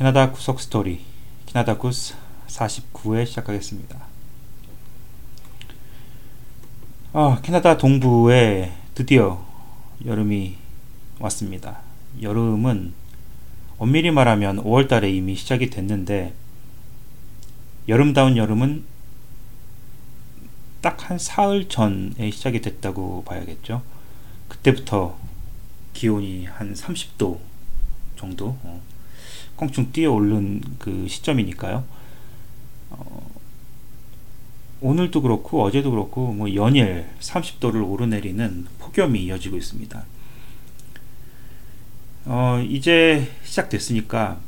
캐나다 구석 스토리 캐나다 구스 49회 시작하겠습니다. 캐나다 동부에 드디어 여름이 왔습니다. 여름은 엄밀히 말하면 5월달에 이미 시작이 됐는데, 여름다운 여름은 딱 한 사흘 전에 시작이 됐다고 봐야겠죠. 그때부터 기온이 한 30도 정도 껑충 뛰어오른 그 시점이니까요. 오늘도 그렇고 어제도 그렇고 연일 30도를 오르내리는 폭염이 이어지고 있습니다. 이제 시작됐으니까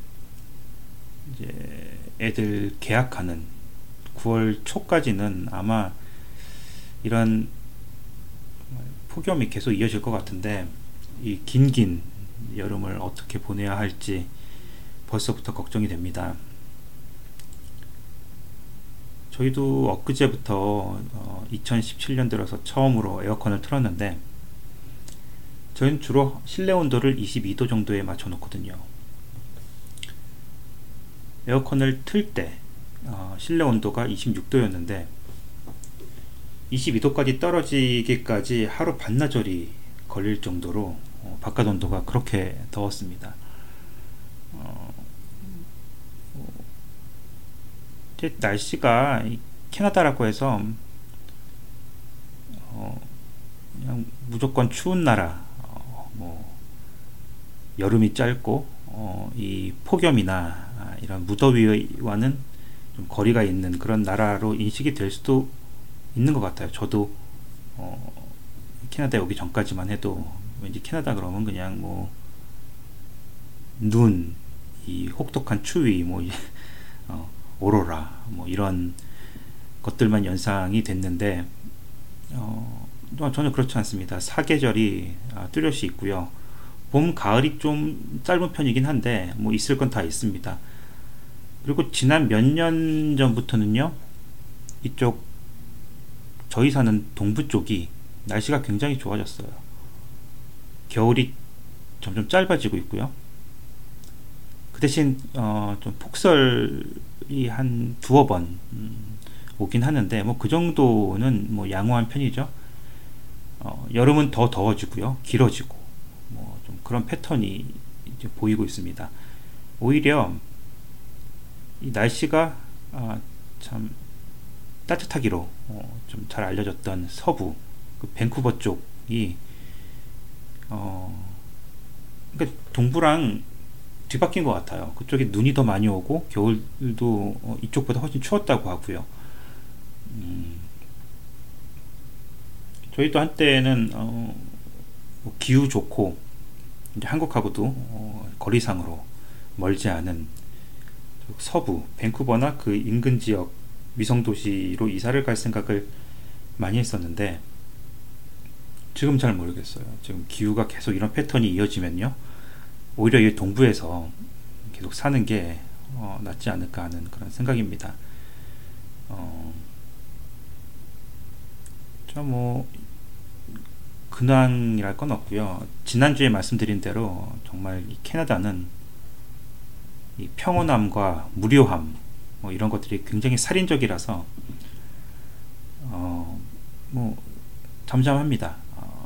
이제 애들 개학하는 9월 초까지는 아마 이런 폭염이 계속 이어질 것 같은데, 이 긴 여름을 어떻게 보내야 할지 벌써부터 걱정이 됩니다. 저희도 엊그제부터 2017년 들어서 처음으로 에어컨을 틀었는데, 저희는 주로 실내 온도를 22도 정도에 맞춰 놓거든요. 에어컨을 틀 때 실내 온도가 26도였는데 22도까지 떨어지기까지 하루 반나절이 걸릴 정도로 바깥 온도가 그렇게 더웠습니다. 날씨가 캐나다라고 해서 그냥 무조건 추운 나라, 여름이 짧고 이 폭염이나 이런 무더위와는 좀 거리가 있는 그런 나라로 인식이 될 수도 있는 것 같아요. 저도 캐나다 오기 전까지만 해도 왠지 캐나다 그러면 그냥 눈, 이 혹독한 추위, 오로라 이런 것들만 연상이 됐는데, 전혀 그렇지 않습니다. 사계절이 뚜렷이 있고요. 봄, 가을이 좀 짧은 편이긴 한데 있을 건 다 있습니다. 그리고 지난 몇 년 전부터는요, 이쪽 저희 사는 동부 쪽이 날씨가 굉장히 좋아졌어요. 겨울이 점점 짧아지고 있고요. 그 대신 좀 폭설이 한 두어 번 오긴 하는데 그 정도는 양호한 편이죠. 여름은 더 더워지고요, 길어지고 좀 그런 패턴이 이제 보이고 있습니다. 오히려 이 날씨가 참 따뜻하기로 좀 잘 알려졌던 서부, 그 밴쿠버 쪽이 그러니까 동부랑 뒤바뀐 것 같아요. 그쪽에 눈이 더 많이 오고 겨울도 이쪽보다 훨씬 추웠다고 하고요. 저희도 한때는 기후 좋고 이제 한국하고도 거리상으로 멀지 않은 서부 밴쿠버나 그 인근 지역 위성도시로 이사를 갈 생각을 많이 했었는데, 지금 잘 모르겠어요. 지금 기후가 계속 이런 패턴이 이어지면요, 오히려 이 동부에서 계속 사는 게 낫지 않을까 하는 그런 생각입니다. 근황이랄 건 없고요. 지난주에 말씀드린 대로 정말 이 캐나다는 이 평온함과 무료함 이런 것들이 굉장히 살인적이라서 잠잠합니다.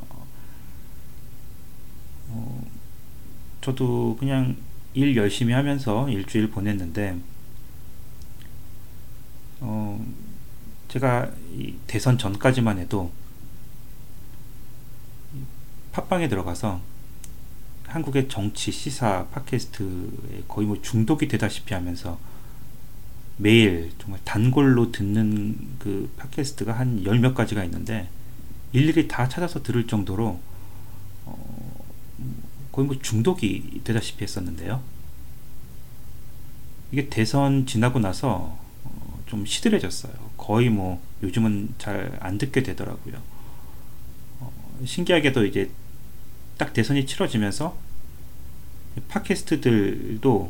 저도 그냥 일 열심히 하면서 일주일 보냈는데, 제가 이 대선 전까지만 해도 팟빵에 들어가서 한국의 정치 시사 팟캐스트에 거의 중독이 되다시피 하면서 매일 정말 단골로 듣는 그 팟캐스트가 한 열 몇 가지가 있는데, 일일이 다 찾아서 들을 정도로 거의 중독이 되다시피 했었는데요. 이게 대선 지나고 나서 좀 시들해졌어요. 거의 요즘은 잘 안 듣게 되더라고요. 신기하게도 이제 딱 대선이 치러지면서 팟캐스트들도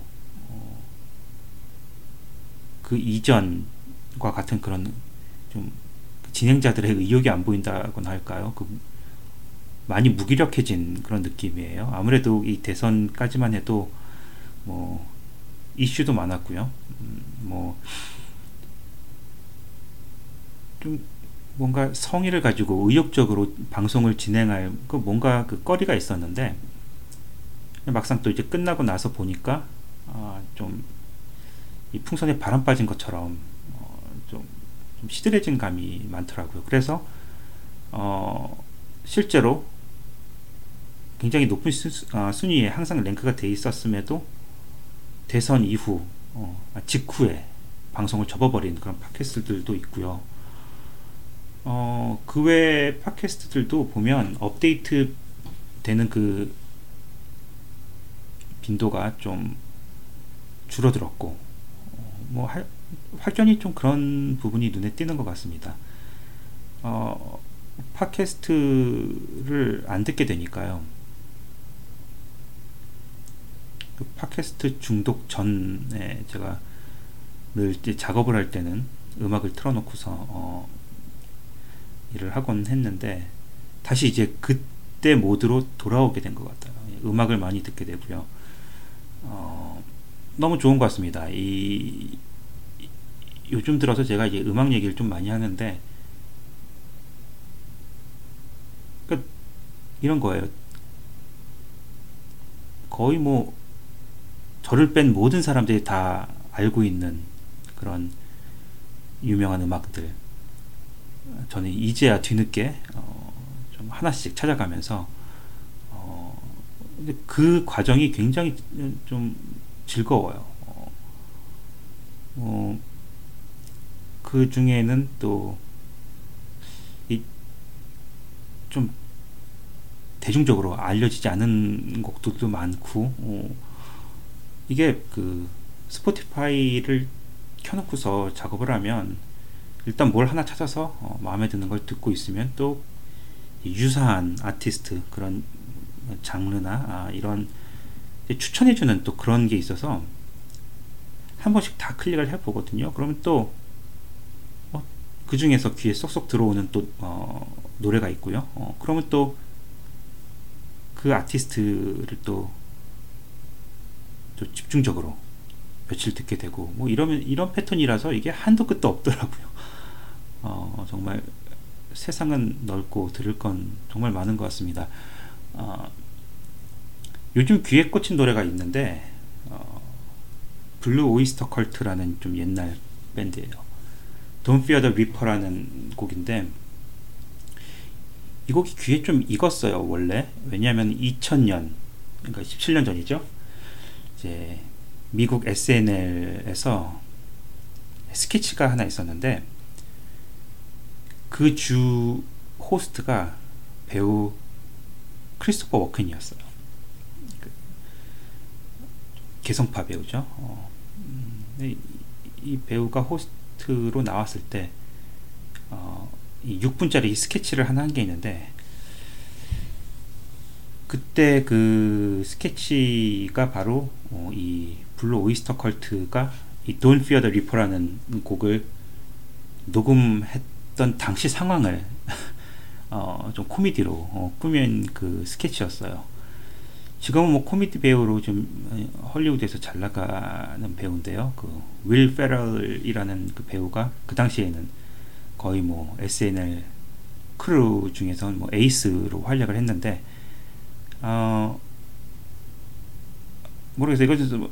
그 이전과 같은 그런 좀 진행자들의 의욕이 안 보인다고나 할까요? 많이 무기력해진 그런 느낌이에요. 아무래도 이 대선까지만 해도 이슈도 많았고요. 뭐 좀 뭔가 성의를 가지고 의욕적으로 방송을 진행할 그 뭔가 그 거리가 있었는데, 막상 또 이제 끝나고 나서 보니까 좀 이 풍선에 바람 빠진 것처럼 좀 시들해진 감이 많더라고요. 그래서 실제로 굉장히 높은 순위에 항상 랭크가 돼 있었음에도 대선 이후 직후에 방송을 접어버린 그런 팟캐스트들도 있고요. 그 외 팟캐스트들도 보면 업데이트 되는 그 빈도가 좀 줄어들었고, 뭐 확연히 좀 그런 부분이 눈에 띄는 것 같습니다. 팟캐스트를 안 듣게 되니까요. 그 팟캐스트 중독 전에 제가 늘 이제 작업을 할 때는 음악을 틀어놓고서 일을 하곤 했는데, 다시 이제 그때 모드로 돌아오게 된 것 같아요. 음악을 많이 듣게 되고요. 너무 좋은 것 같습니다. 요즘 들어서 제가 이제 음악 얘기를 좀 많이 하는데, 그러니까 이런 거예요. 거의 뭐 저를 뺀 모든 사람들이 다 알고 있는 그런 유명한 음악들, 저는 이제야 뒤늦게 좀 하나씩 찾아가면서 근데 그 과정이 굉장히 좀 즐거워요. 그 중에는 또 좀 대중적으로 알려지지 않은 곡들도 많고, 이게 그 스포티파이를 켜놓고서 작업을 하면 일단 뭘 하나 찾아서 마음에 드는 걸 듣고 있으면 또 유사한 아티스트 그런 장르나 이런 추천해주는 또 그런 게 있어서 한 번씩 다 클릭을 해보거든요. 그러면 또 그 중에서 귀에 쏙쏙 들어오는 또 노래가 있고요. 그러면 또 그 아티스트를 또 집중적으로 며칠 듣게 되고, 뭐 이런 패턴이라서 이게 한도 끝도 없더라고요. 정말 세상은 넓고 들을 건 정말 많은 것 같습니다. 요즘 귀에 꽂힌 노래가 있는데, 블루 오이스터 컬트라는 좀 옛날 밴드예요. Don't Fear the Reaper라는 곡인데, 이 곡이 귀에 좀 익었어요. 원래 왜냐하면 2000년, 그러니까 17년 전이죠. 이제 미국 SNL에서 스케치가 하나 있었는데, 그 주 호스트가 배우 크리스토퍼 워큰이었어요. 개성파 배우죠. 이 배우가 호스트로 나왔을 때 이 6분짜리 스케치를 하나 한 게 있는데, 그때 그 스케치가 바로 이 블루 오이스터 컬트가 이 Don't Fear the Reaper라는 곡을 녹음했던 당시 상황을 좀 코미디로 꾸민 그 스케치였어요. 지금은 뭐 코미디 배우로 좀 헐리우드에서 잘 나가는 배우인데요. 그 윌 페럴이라는 그 배우가 그 당시에는 거의 뭐 SNL 크루 중에서는 뭐 에이스로 활약을 했는데, 모르겠어요. 이거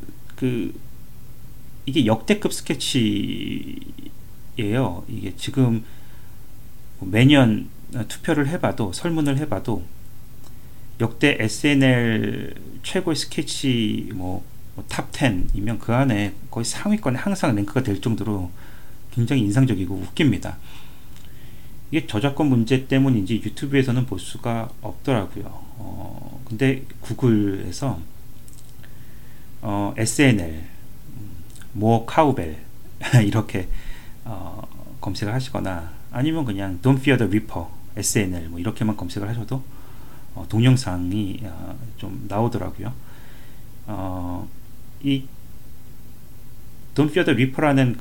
이게 역대급 스케치예요. 이게 지금 매년 투표를 해봐도, 설문을 해봐도 역대 SNL 최고의 스케치 탑 10이면 그 안에 거의 상위권에 항상 랭크가 될 정도로 굉장히 인상적이고 웃깁니다. 이게 저작권 문제 때문인지 유튜브에서는 볼 수가 없더라고요. 근데 구글에서 SNL 모 카우벨 이렇게 검색을 하시거나, 아니면 그냥 Don't Fear the Reaper SNL 뭐 이렇게만 검색을 하셔도 동영상이 좀 나오더라고요. 이 Don't Fear the Reaper라는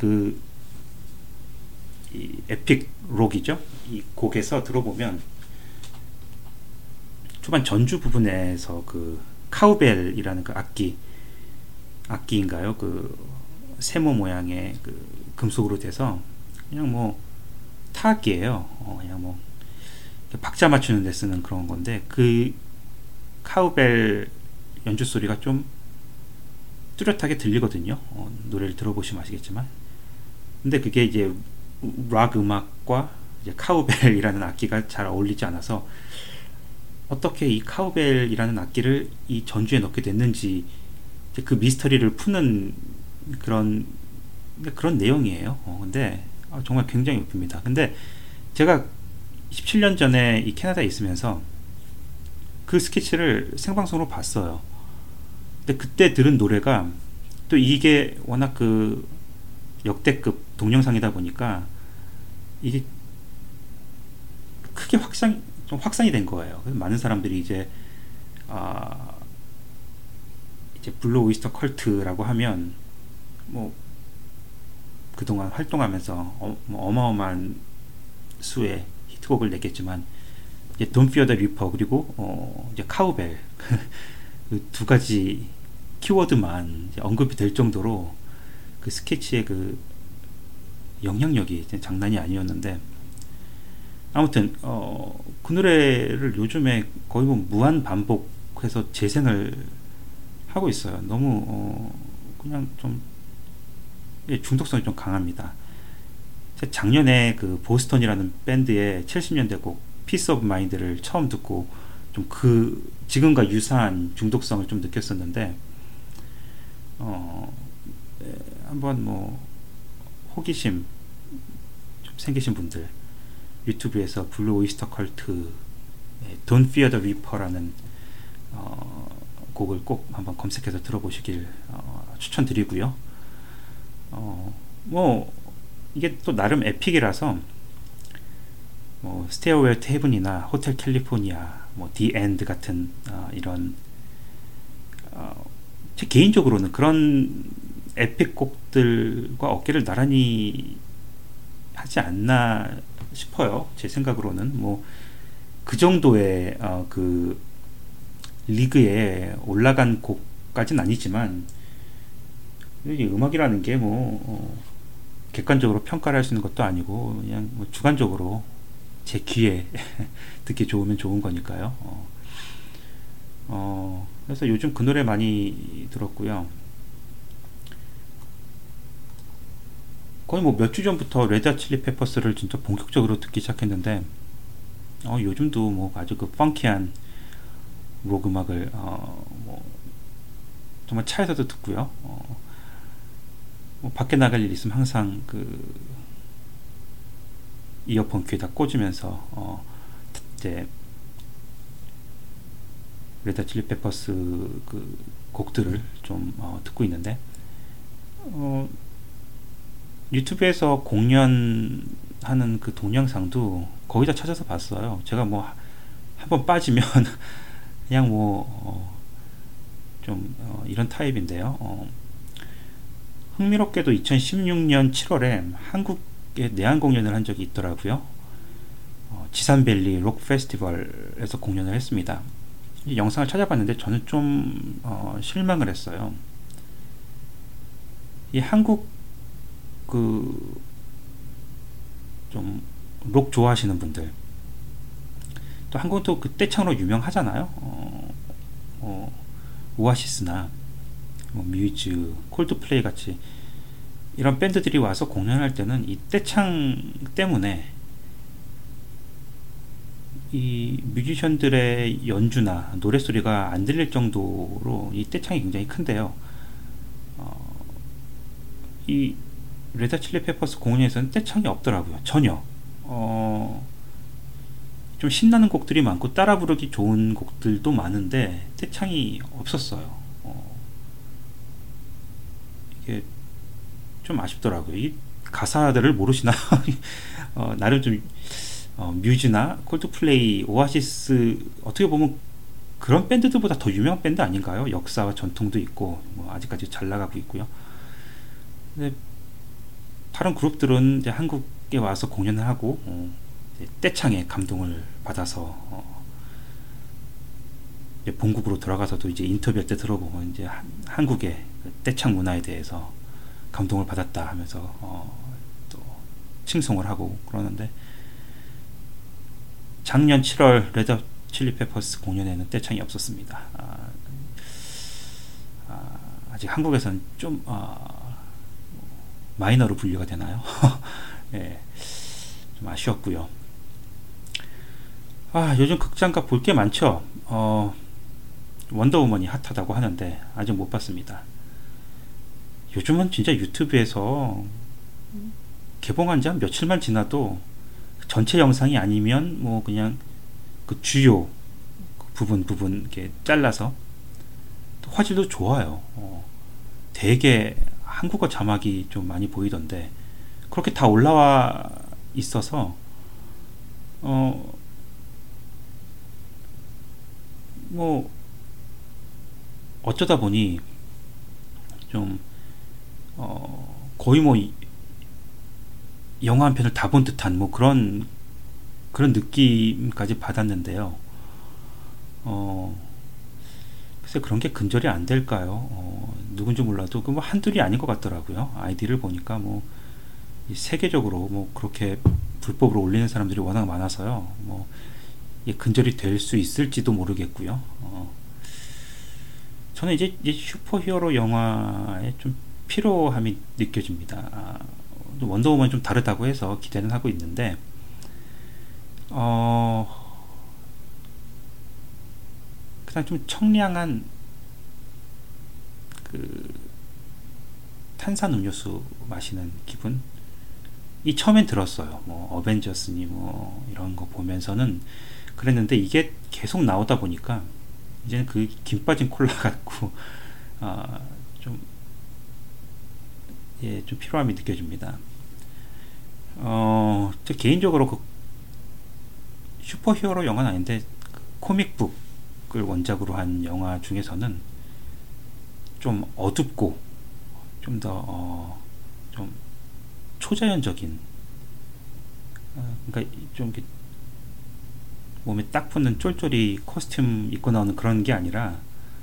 이 에픽 록이죠. 이 곡에서 들어보면 초반 전주 부분에서 그 카우벨이라는 그 악기, 악기인가요? 그 세모 모양의 그 금속으로 돼서 그냥 뭐 타악기예요. 그냥 뭐 박자 맞추는 데 쓰는 그런 건데, 그 카우벨 연주 소리가 좀 뚜렷하게 들리거든요. 노래를 들어보시면 아시겠지만. 근데 그게 이제 락 음악과 이제 카우벨이라는 악기가 잘 어울리지 않아서 어떻게 이 카우벨이라는 악기를 이 전주에 넣게 됐는지 그 미스터리를 푸는 그런 내용이에요. 근데 정말 굉장히 웃깁니다. 근데 제가 17년 전에 이 캐나다에 있으면서 그 스케치를 생방송으로 봤어요. 근데 그때 들은 노래가 또 이게 워낙 그 역대급 동영상이다 보니까 이게 크게 좀 확산이 된 거예요. 그래서 많은 사람들이 이제 블루 오이스터 컬트라고 하면 뭐 그동안 활동하면서 뭐 어마어마한 수의 히트곡을 냈겠지만, 이제 Don't Fear the Reaper 그리고 이제 카우벨 그 두 가지 키워드만 언급이 될 정도로 그 스케치의 그 영향력이 장난이 아니었는데, 아무튼 그 노래를 요즘에 거의 뭐 무한 반복해서 재생을 하고 있어요. 너무 그냥 좀 중독성이 좀 강합니다. 작년에 그 보스턴이라는 밴드의 70년대 곡 Peace of Mind를 처음 듣고 좀 그 지금과 유사한 중독성을 좀 느꼈었는데, 한번 뭐 호기심 좀 생기신 분들 유튜브에서 블루 오이스터 컬트 Don't Fear the Reaper라는 곡을 꼭 한번 검색해서 들어보시길 추천드리고요. 뭐 이게 또 나름 에픽이라서 뭐 스테어웨어 투 헤븐이나 호텔 캘리포니아, 뭐 디 엔드 같은 이런 제 개인적으로는 그런 에픽 곡들과 어깨를 나란히 하지 않나 싶어요. 제 생각으로는 뭐 그 정도의 그 리그에 올라간 곡까지는 아니지만, 음악이라는 게 뭐 객관적으로 평가를 할 수 있는 것도 아니고 그냥 뭐 주관적으로 제 귀에 듣기 좋으면 좋은 거니까요. 그래서 요즘 그 노래 많이 들었고요. 거의 뭐 몇 주 전부터 레드 핫 칠리 페퍼스를 진짜 본격적으로 듣기 시작했는데, 요즘도 뭐 아주 그 펑키한 록 음악을 뭐 정말 차에서도 듣고요. 뭐 밖에 나갈 일 있으면 항상 그 이어폰 귀에다 꽂으면서 이제 레드 핫 칠리 페퍼스 그 곡들을 좀 듣고 있는데, 유튜브에서 공연하는 그 동영상도 거의 다 찾아서 봤어요. 제가 뭐 한번 빠지면 그냥 뭐 좀 이런 타입인데요. 흥미롭게도 2016년 7월에 한국에 내한 공연을 한 적이 있더라고요. 지산밸리 록 페스티벌에서 공연을 했습니다. 이 영상을 찾아봤는데 저는 좀 실망을 했어요. 이 한국 그 좀 록 좋아하시는 분들, 또 한국은 또 그 떼창으로 유명하잖아요. 오아시스나 뭐 뮤즈, 콜드플레이 같이 이런 밴드들이 와서 공연할 때는 이 떼창 때문에 이 뮤지션들의 연주나 노랫소리가 안 들릴 정도로 이 떼창이 굉장히 큰데요. 이 레드 핫 칠리 페퍼스 공연에서는 떼창이 없더라고요. 전혀. 좀 신나는 곡들이 많고 따라 부르기 좋은 곡들도 많은데 떼창이 없었어요. 이게 좀 아쉽더라고요. 이 가사들을 모르시나? 나름 좀 뮤즈나 콜드플레이, 오아시스 어떻게 보면 그런 밴드들보다 더 유명한 밴드 아닌가요? 역사와 전통도 있고 뭐 아직까지 잘 나가고 있고요. 근데 다른 그룹들은 이제 한국에 와서 공연을 하고 떼창에 감동을 받아서 이제 본국으로 돌아가서도 이제 인터뷰할 때 들어보면 이제 한국의 떼창 문화에 대해서 감동을 받았다 하면서 또 칭송을 하고 그러는데, 작년 7월 레드 칠리 페퍼스 공연에는 떼창이 없었습니다. 아직 한국에서는 좀 마이너로 분류가 되나요? 예, 좀 아쉬웠고요. 요즘 극장가 볼 게 많죠. 원더우먼이 핫하다고 하는데 아직 못 봤습니다. 요즘은 진짜 유튜브에서 개봉한 지 한 며칠만 지나도 전체 영상이 아니면 뭐 그냥 그 주요 부분 이렇게 잘라서 화질도 좋아요. 되게 한국어 자막이 좀 많이 보이던데 그렇게 다 올라와 있어서 뭐 어쩌다 보니 좀 거의 뭐 영화 한 편을 다 본 듯한 뭐 그런 느낌까지 받았는데요. 글쎄 그런 게 근절이 안 될까요? 누군지 몰라도 그 뭐 한둘이 아닌 것 같더라고요. 아이디를 보니까 뭐 세계적으로 뭐 그렇게 불법으로 올리는 사람들이 워낙 많아서요. 뭐 이게 근절이 될 수 있을지도 모르겠고요. 저는 이제 슈퍼히어로 영화에 좀 피로함이 느껴집니다. 원더우먼 좀 다르다고 해서 기대는 하고 있는데 그냥 좀 청량한 그 탄산 음료수 마시는 기분 이 처음엔 들었어요. 뭐 어벤져스니 뭐 이런 거 보면서는 그랬는데 이게 계속 나오다 보니까 이제는 그 김 빠진 콜라 같고 좀 좀 피로함이 느껴집니다. 저 개인적으로 그 슈퍼히어로 영화는 아닌데 그 코믹북을 원작으로 한 영화 중에서는 좀 어둡고 좀 더 좀 초자연적인, 그러니까 좀 이렇게 몸에 딱 붙는 쫄쫄이 코스튬 입고 나오는 그런 게 아니라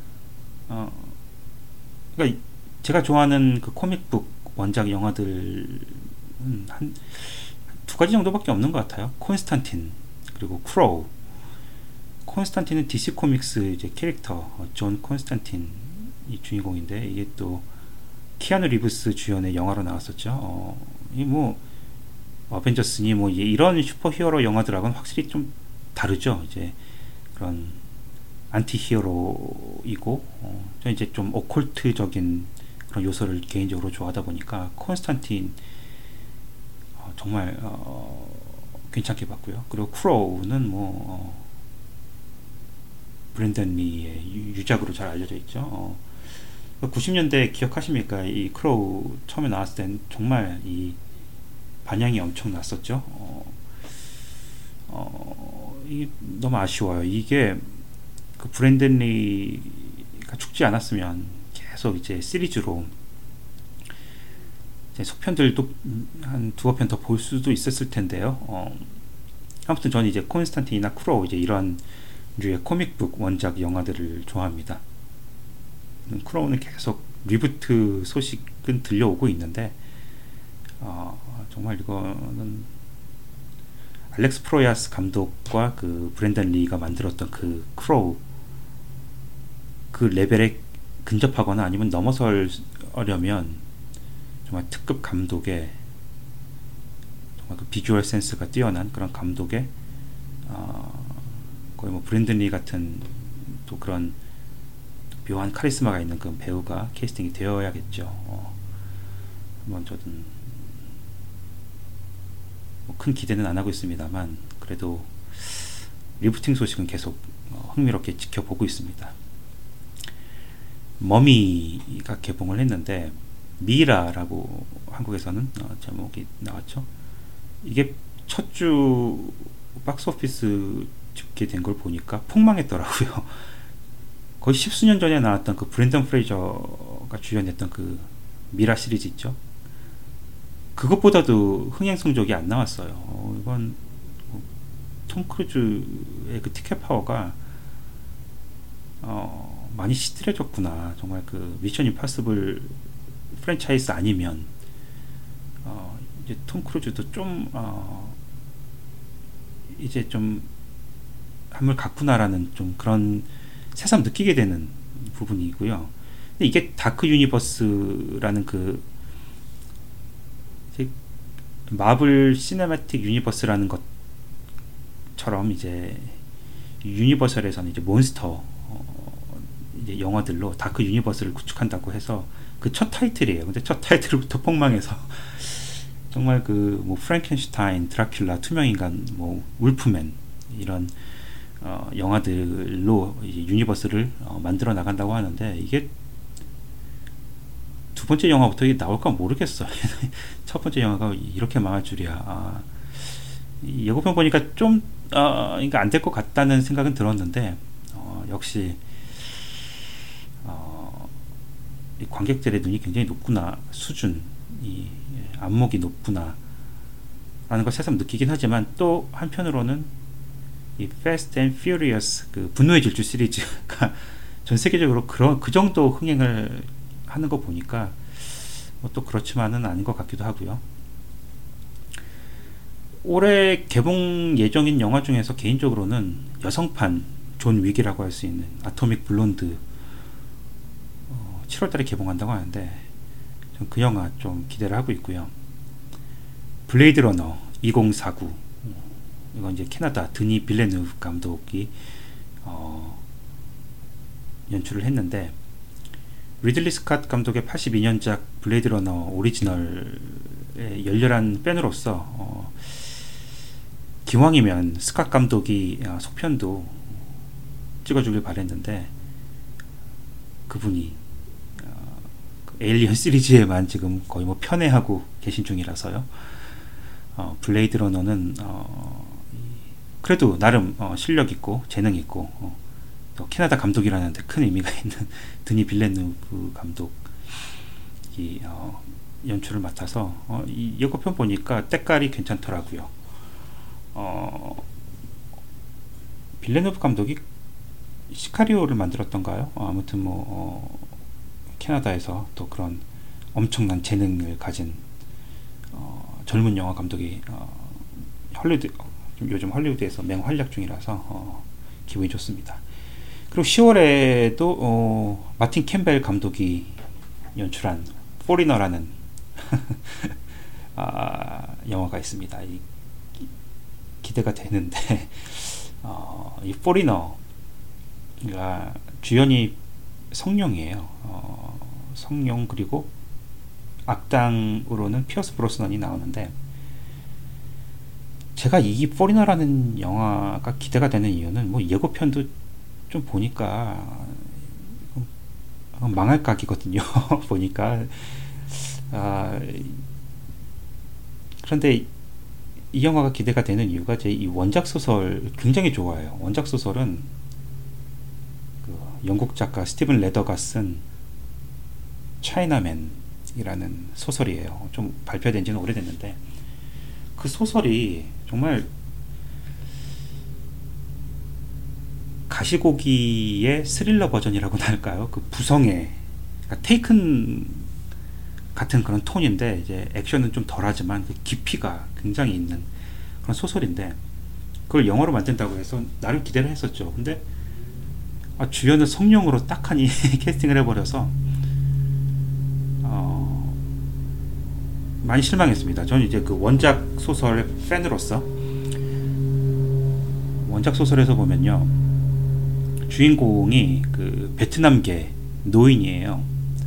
그러니까 제가 좋아하는 그 코믹북 원작 영화들은 한 두 가지 정도밖에 없는 것 같아요. 콘스탄틴 그리고 크로우. 콘스탄틴은 DC 코믹스 이제 캐릭터 존 콘스탄틴이 주인공인데 이게 또 키아누 리브스 주연의 영화로 나왔었죠. 이 뭐 어벤져스니 뭐 이런 슈퍼히어로 영화들하고는 확실히 좀 다르죠. 이제 그런 안티히어로이고 저는 이제 좀 오컬트적인 그런 요소를 개인적으로 좋아하다 보니까 콘스탄틴 정말 괜찮게 봤고요. 그리고 크로우는 뭐 브랜든 리의 유작으로 잘 알려져 있죠. 90년대 기억하십니까? 이 크로우 처음에 나왔을 땐 정말 이 반향이 엄청 났었죠. 너무 아쉬워요. 이게 그 브랜든 리가 죽지 않았으면 계속 이제 시리즈로 이제 속편들도 한 두어 편 더 볼 수도 있었을 텐데요. 아무튼 저는 이제 콘스탄틴이나 크로우 이제 이런 류의 코믹북 원작 영화들을 좋아합니다. 크로우는 계속 리부트 소식은 들려오고 있는데 정말 이거는 알렉스 프로야스 감독과 그 브랜든 리가 만들었던 그 크로우 그 레벨에 근접하거나 아니면 넘어서려면 정말 특급 감독의 정말 그 비주얼 센스가 뛰어난 그런 감독의 거의 뭐 브랜든 리 같은 또 그런 묘한 카리스마가 있는 그 배우가 캐스팅이 되어야겠죠. 한번 저는 뭐 큰 기대는 안 하고 있습니다만 그래도 리부팅 소식은 계속 흥미롭게 지켜보고 있습니다. 머미가 개봉을 했는데 미라라고 한국에서는 제목이 나왔죠. 이게 첫 주 박스오피스 집계된 걸 보니까 폭망했더라고요. 거의 십수년 전에 나왔던 그 브랜던 프레이저가 주연했던 그 미라 시리즈 있죠. 그것보다도 흥행 성적이 안 나왔어요. 이건 톰 크루즈의 그 티켓 파워가 많이 시들해졌구나. 정말 그 미션 임파서블 프랜차이즈 아니면 이제 톰 크루즈도 좀 이제 좀 한물 갔구나라는 좀 그런 새삼 느끼게 되는 부분이고요. 근데 이게 다크 유니버스라는 그 이제 마블 시네마틱 유니버스라는 것처럼 이제 유니버설에서는 이제 몬스터 이제 영화들로 다크 유니버스를 구축한다고 해서 그 첫 타이틀이에요. 근데 첫 타이틀부터 폭망해서 정말 그 뭐 프랑켄슈타인, 드라큘라, 투명인간, 뭐 울프맨 이런 영화들로 이제 유니버스를 만들어 나간다고 하는데 이게 두 번째 영화부터 이게 나올까 모르겠어. 첫 번째 영화가 이렇게 망할 줄이야. 이 예고편 보니까 좀 그러니까 안 될 것 같다는 생각은 들었는데 역시 이 관객들의 눈이 굉장히 높구나, 수준, 이 안목이 높구나 라는 걸 새삼 느끼긴 하지만 또 한편으로는 이 Fast and Furious 그 분노의 질주 시리즈가 전 세계적으로 그 정도 흥행을 하는 거 보니까 또 그렇지만은 아닌 것 같기도 하고요. 올해 개봉 예정인 영화 중에서 개인적으로는 여성판 존 윅이라고 할 수 있는 아토믹 블론드 7월달에 개봉한다고 하는데 그 영화 좀 기대를 하고 있고요. 블레이드 러너 2049 이건 이제 캐나다 드니 빌레누브 감독이 연출을 했는데 리들리 스캇 감독의 82년작 블레이드 러너 오리지널의 열렬한 팬으로서 기왕이면 스캇 감독이 속편도 찍어주길 바랬는데 그분이 에일리언 시리즈에만 지금 거의 뭐 편애하고 계신 중이라서요. 블레이드 러너는 그래도 나름 실력 있고 재능 있고 또 캐나다 감독이라는 데 큰 의미가 있는 드니 빌레누브 감독이 연출을 맡아서 이 예고편 보니까 때깔이 괜찮더라고요. 빌레누브 감독이 시카리오를 만들었던가요? 아무튼 뭐 캐나다에서 또 그런 엄청난 재능을 가진 젊은 영화 감독이 헐리우드 요즘 헐리우드에서 맹활약 중이라서 기분이 좋습니다. 그리고 10월에도 마틴 캠벨 감독이 연출한 포리너라는 영화가 있습니다. 기대가 되는데 이 포리너가 주연이 성룡이에요. 성룡 그리고 악당으로는 피어스 브로스넌이 나오는데 제가 이 포리너라는 영화가 기대가 되는 이유는 뭐 예고편도 좀 보니까 망할 각이거든요. 보니까 그런데 이 영화가 기대가 되는 이유가 제 이 원작 소설 굉장히 좋아해요. 원작 소설은 그 영국 작가 스티븐 레더가 쓴 차이나맨이라는 소설이에요. 좀 발표된 지는 오래됐는데 그 소설이 정말 가시고기의 스릴러 버전이라고나 할까요? 그 부성의 그러니까 테이큰 같은 그런 톤인데 이제 액션은 좀 덜하지만 그 깊이가 굉장히 있는 그런 소설인데 그걸 영화로 만든다고 해서 나름 기대를 했었죠. 근데 주연을 성룡으로 딱하니 캐스팅을 해버려서 많이 실망했습니다. 저는 이제 그 원작 소설의 팬으로서 원작 소설에서 보면요 주인공이 그 베트남계 노인이에요.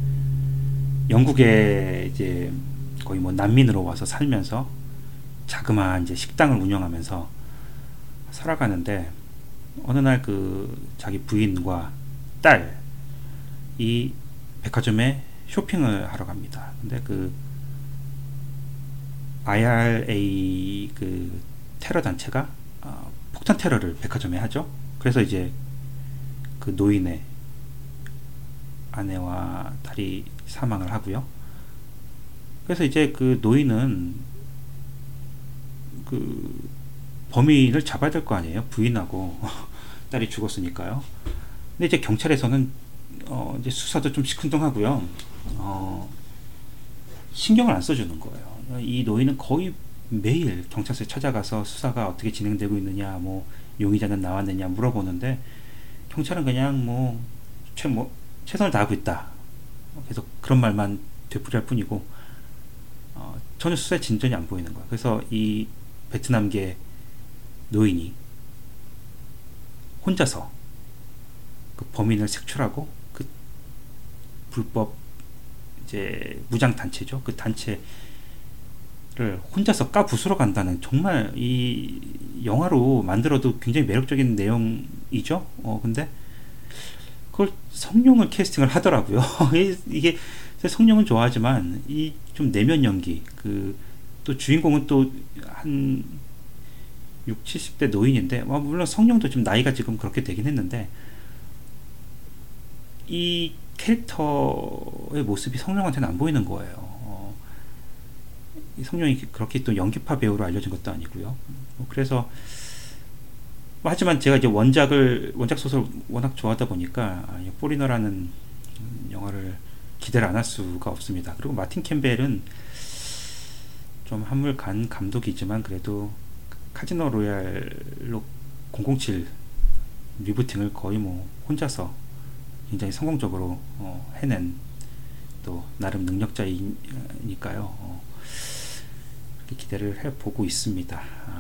영국에 이제 거의 뭐 난민으로 와서 살면서 자그마한 이제 식당을 운영하면서 살아가는데 어느 날 그 자기 부인과 딸이 백화점에 쇼핑을 하러 갑니다. 근데 그 IRA 그 테러 단체가 폭탄 테러를 백화점에 하죠. 그래서 이제 그 노인의 아내와 딸이 사망을 하고요. 그래서 이제 그 노인은 그 범인을 잡아야 될 거 아니에요. 부인하고 딸이 죽었으니까요. 근데 이제 경찰에서는 이제 수사도 좀 시큰둥하고요. 신경을 안 써주는 거예요. 이 노인은 거의 매일 경찰서에 찾아가서 수사가 어떻게 진행되고 있느냐, 뭐 용의자는 나왔느냐 물어보는데 경찰은 그냥 뭐 최선을 다하고 있다. 계속 그런 말만 되풀이할 뿐이고 전혀 수사에 진전이 안 보이는 거예요. 그래서 이 베트남계 노인이 혼자서 그 범인을 색출하고 그 불법 이제 무장 단체죠. 그 단체를 혼자서 까 부수러 간다는, 정말 이 영화로 만들어도 굉장히 매력적인 내용이죠. 근데 그걸 성룡을 캐스팅을 하더라고요. 이게 성룡은 좋아하지만 이 좀 내면 연기, 그 또 주인공은 또 한 6, 70대 노인인데 물론 성룡도 좀 나이가 지금 그렇게 되긴 했는데 이 캐릭터의 모습이 성룡한테는 안 보이는 거예요. 이 성룡이 그렇게 또 연기파 배우로 알려진 것도 아니고요. 그래서 하지만 제가 이제 원작 소설 워낙 좋아하다 보니까 포리너라는 영화를 기대를 안 할 수가 없습니다. 그리고 마틴 캠벨은 좀 한물 간 감독이지만 그래도 카지노 로얄로 007 리부팅을 거의 혼자서 굉장히 성공적으로 해낸 또 나름 능력자이니까요. 그렇게 기대를 해보고 있습니다.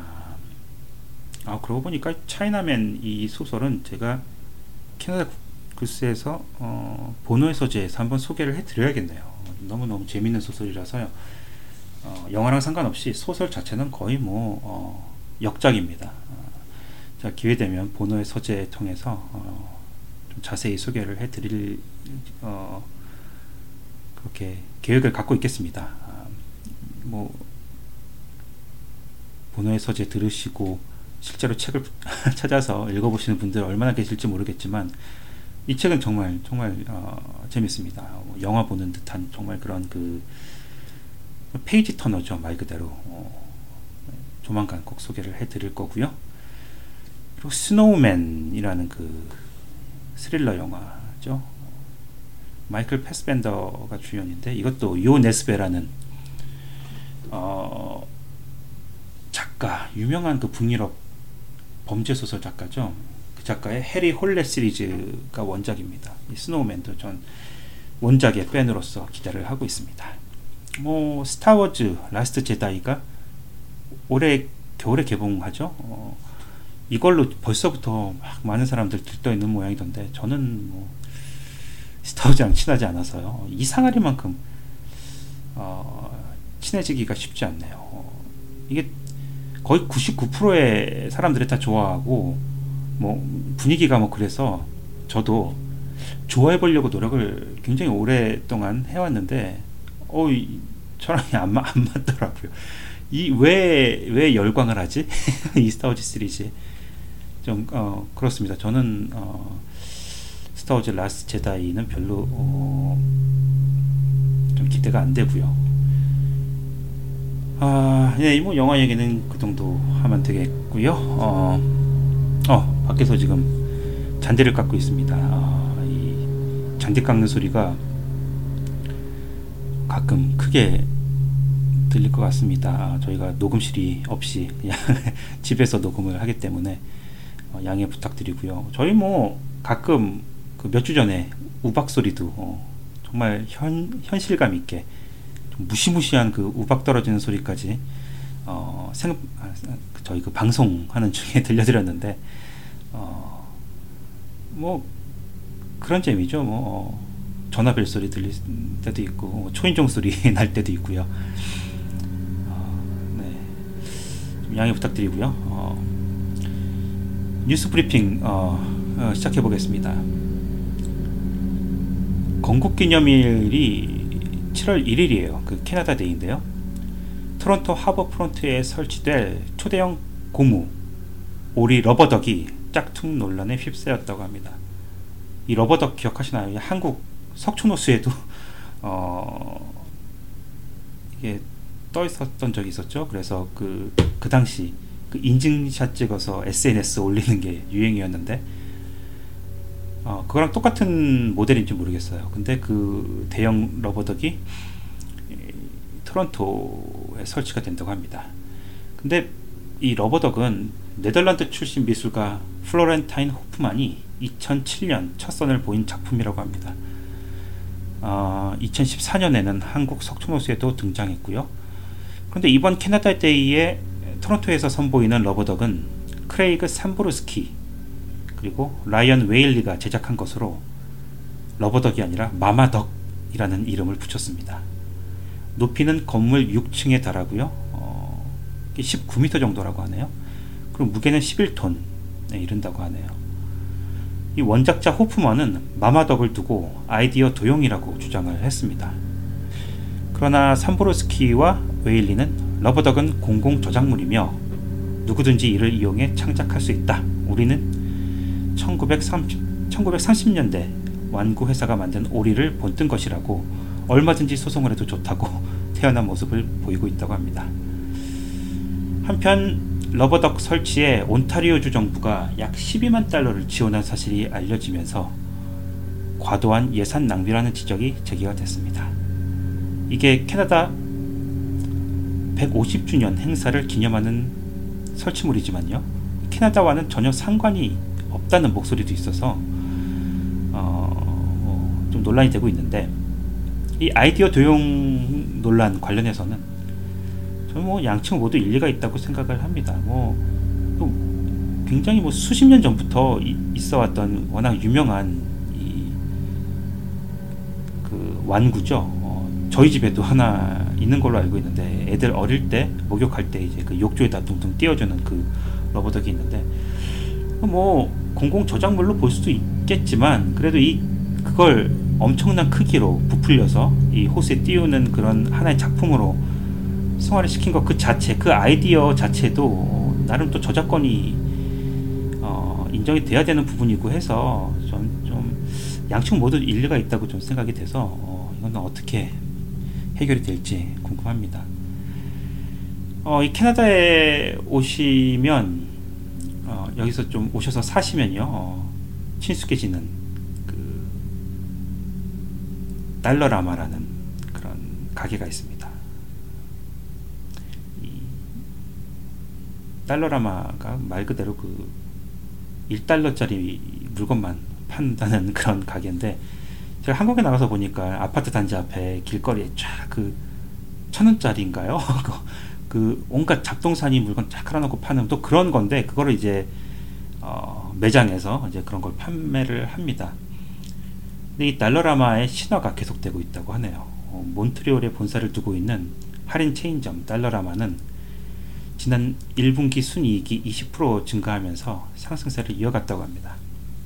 그러고 보니까 차이나맨 이 소설은 제가 캐나다 글스에서 보노의 서재에서 한번 소개를 해드려야겠네요. 너무너무 재밌는 소설이라서요. 영화랑 상관없이 소설 자체는 거의 역작입니다. 자, 기회되면 보노의 서재 통해서 좀 자세히 소개를 해드릴 그렇게 계획을 갖고 있겠습니다. 보노의 서재 들으시고 실제로 책을 찾아서 읽어보시는 분들 얼마나 계실지 모르겠지만 이 책은 정말 재밌습니다. 영화 보는 듯한 정말 그런 그 페이지 터너죠, 말 그대로. 조만간 꼭 소개를 해드릴 거고요. 그리고 스노우맨이라는 그 스릴러 영화죠. 마이클 패스벤더가 주연인데 이것도 요 네스베라는 작가, 유명한 그 북유럽 범죄소설 작가죠. 그 작가의 해리 홀렛 시리즈가 원작입니다. 이 스노우맨도 전 원작의 팬으로서 기대를 하고 있습니다. 스타워즈 라스트 제다이가 올해 겨울에 개봉하죠. 이걸로 벌써부터 막 많은 사람들 들떠있는 모양이던데 저는 스타워즈랑 친하지 않아서요. 이상하리만큼 친해지기가 쉽지 않네요. 이게 거의 99%의 사람들이 다 좋아하고 분위기가 그래서 저도 좋아해 보려고 노력을 굉장히 오랫동안 해왔는데 저랑 안 맞더라고요. 왜 열광을 하지? 이 스타워즈 시리즈 좀 그렇습니다. 저는 스타워즈 라스트 제다이는 별로 좀 기대가 안 되고요. 네, 영화 얘기는 그 정도 하면 되겠고요. 밖에서 지금 잔디를 깎고 있습니다. 이 잔디 깎는 소리가 가끔 크게 들릴 것 같습니다. 저희가 녹음실이 없이 그냥 집에서 녹음을 하기 때문에 양해 부탁드리고요. 저희 가끔 그 몇 주 전에 우박 소리도 정말 현실감 있게 무시무시한 그 우박 떨어지는 소리까지 저희 그 방송하는 중에 들려드렸는데 그런 재미죠. 전화벨 소리 들릴 때도 있고 초인종 소리 날 때도 있고요. 네, 좀 양해 부탁드리고요. 뉴스 브리핑 시작해 보겠습니다. 건국기념일이 7월 1일이에요. 그 캐나다 데이인데요. 토론토 하버프론트에 설치될 초대형 고무 오리 러버덕이 짝퉁 논란에 휩싸였다고 합니다. 이 러버덕 기억하시나요? 한국 석촌호수에도 이게 떠 있었던 적이 있었죠. 그래서 그 당시 그 인증샷 찍어서 SNS 올리는 게 유행이었는데 그거랑 똑같은 모델인지 모르겠어요. 근데 그 대형 러버덕이 토론토에 설치가 된다고 합니다. 근데 이 러버덕은 네덜란드 출신 미술가 플로렌타인 호프만이 2007년 첫 선을 보인 작품이라고 합니다. 2014년에는 한국 석촌호수에도 등장했고요. 그런데 이번 캐나다 데이에 토론토에서 선보이는 러버덕은 크레이그 삼브루스키 그리고 라이언 웨일리가 제작한 것으로 러버덕이 아니라 마마덕이라는 이름을 붙였습니다. 높이는 건물 6층에 달하고요. 19m 정도라고 하네요. 그리고 무게는 11톤에 이른다고 하네요. 이 원작자 호프만은 마마덕을 두고 아이디어 도용이라고 주장을 했습니다. 그러나 삼보르스키와 웨일리는 러버덕은 공공 저작물이며 누구든지 이를 이용해 창작할 수 있다. 우리는 1930년대 완구 회사가 만든 오리를 본뜬 것이라고 얼마든지 소송을 해도 좋다고 태어난 모습을 보이고 있다고 합니다. 한편 러버덕 설치에 온타리오주 정부가 약 12만 달러를 지원한 사실이 알려지면서 과도한 예산 낭비라는 지적이 제기가 됐습니다. 이게 캐나다 150주년 행사를 기념하는 설치물이지만요, 캐나다와는 전혀 상관이 없다는 목소리도 있어서 좀 논란이 되고 있는데, 이 아이디어 도용 논란 관련해서는 저는 양측 모두 일리가 있다고 생각을 합니다. 굉장히 수십 년 전부터 있어왔던 워낙 유명한 그 완구죠. 저희 집에도 하나 있는 걸로 알고 있는데, 애들 어릴 때 목욕할 때 이제 그 욕조에다 둥둥 띄워주는 그 러버덕이 있는데, 공공 저작물로 볼 수도 있겠지만, 그래도 그걸 엄청난 크기로 부풀려서 이 호수에 띄우는 그런 하나의 작품으로 승화를 시킨 것 그 자체, 그 아이디어 자체도 나름 또 저작권이 인정이 돼야 되는 부분이고 해서 좀 양측 모두 일리가 있다고 좀 생각이 돼서 이건 어떻게 해결이 될지 궁금합니다. 이 캐나다에 오시면 여기서 좀 오셔서 사시면요, 친숙해지는 그 달러라마라는 그런 가게가 있습니다. 이 달러라마가 말 그대로 그 1달러짜리 물건만 판다는 그런 가게인데, 제가 한국에 나가서 보니까 아파트 단지 앞에 길거리에 쫙 그 1,000원짜리인가요? 그 온갖 잡동사니 물건 쫙 깔아놓고 파는 또 그런 건데, 그거를 이제 매장에서 이제 그런 걸 판매를 합니다. 근데 이 달러라마의 신화가 계속되고 있다고 하네요. 몬트리올에 본사를 두고 있는 할인 체인점 달러라마는 지난 1분기 순이익이 20% 증가하면서 상승세를 이어갔다고 합니다.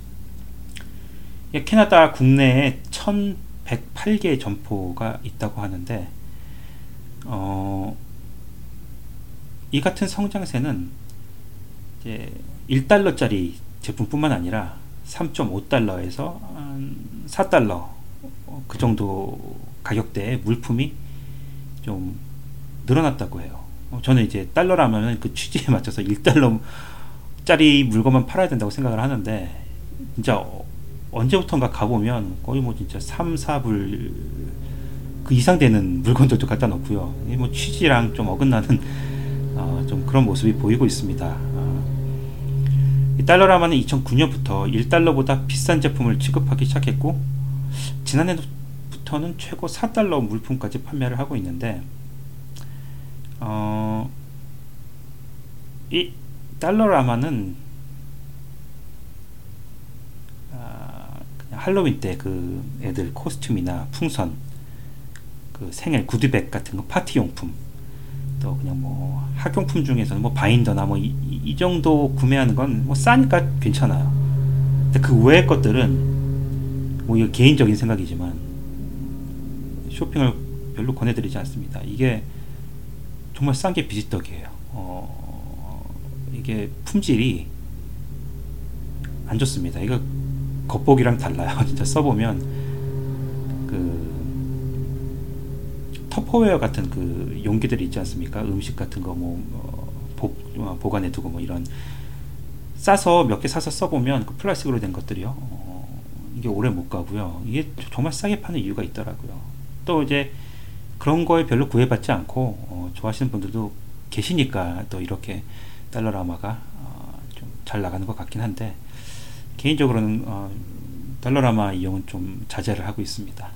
캐나다 국내에 1,108개의 점포가 있다고 하는데, 이 같은 성장세는 이제 1달러짜리 제품뿐만 아니라 3.5달러에서 4달러 그 정도 가격대의 물품이 좀 늘어났다고 해요. 저는 이제 달러라면 그 취지에 맞춰서 1달러짜리 물건만 팔아야 된다고 생각을 하는데, 진짜 언제부턴가 가보면 거의 진짜 3, 4불 그 이상 되는 물건들도 갖다 놓고요. 취지랑 좀 어긋나는 좀 그런 모습이 보이고 있습니다. 이 달러라마는 2009년부터 1달러보다 비싼 제품을 취급하기 시작했고, 지난해부터는 최고 4달러 물품까지 판매를 하고 있는데, 이 달러라마는 그냥 할로윈 때 그 애들 코스튬이나 풍선, 그 생일 구두백 같은 거, 파티용품, 또 그냥 학용품 중에서는 바인더나 이 정도 구매하는 건 싸니까 괜찮아요. 근데 그 외의 것들은 이거 개인적인 생각이지만 쇼핑을 별로 권해드리지 않습니다. 이게 정말 싼 게 비지떡이에요. 이게 품질이 안 좋습니다. 이거 겉보기랑 달라요. 진짜 써보면 그 터퍼웨어 같은 그 용기들이 있지 않습니까? 음식 같은 거 보관해 두고 이런 싸서 몇 개 사서 써보면 그 플라스틱으로 된 것들이요, 이게 오래 못 가고요. 이게 정말 싸게 파는 이유가 있더라고요. 또 이제 그런 거에 별로 구애받지 않고 좋아하시는 분들도 계시니까 또 이렇게 달러라마가 좀 잘 나가는 것 같긴 한데, 개인적으로는 달러라마 이용은 좀 자제를 하고 있습니다.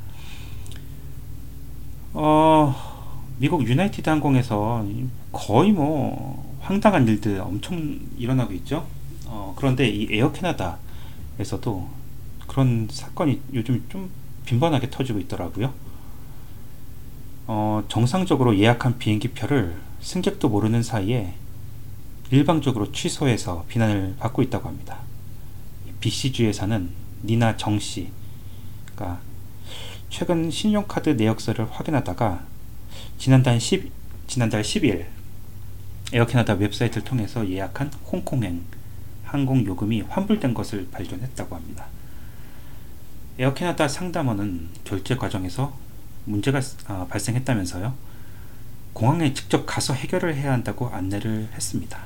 미국 유나이티드 항공에서 거의 뭐 황당한 일들 엄청 일어나고 있죠. 그런데 이 에어 캐나다에서도 그런 사건이 요즘 좀 빈번하게 터지고 있더라고요. 정상적으로 예약한 비행기 표를 승객도 모르는 사이에 일방적으로 취소해서 비난을 받고 있다고 합니다. BC주에 사는 니나 정씨가 최근 신용카드 내역서를 확인하다가 지난달 10일 에어캐나다 웹사이트를 통해서 예약한 홍콩행 항공 요금이 환불된 것을 발견했다고 합니다. 에어캐나다 상담원은 결제 과정에서 문제가 발생했다면서요, 공항에 직접 가서 해결을 해야 한다고 안내를 했습니다.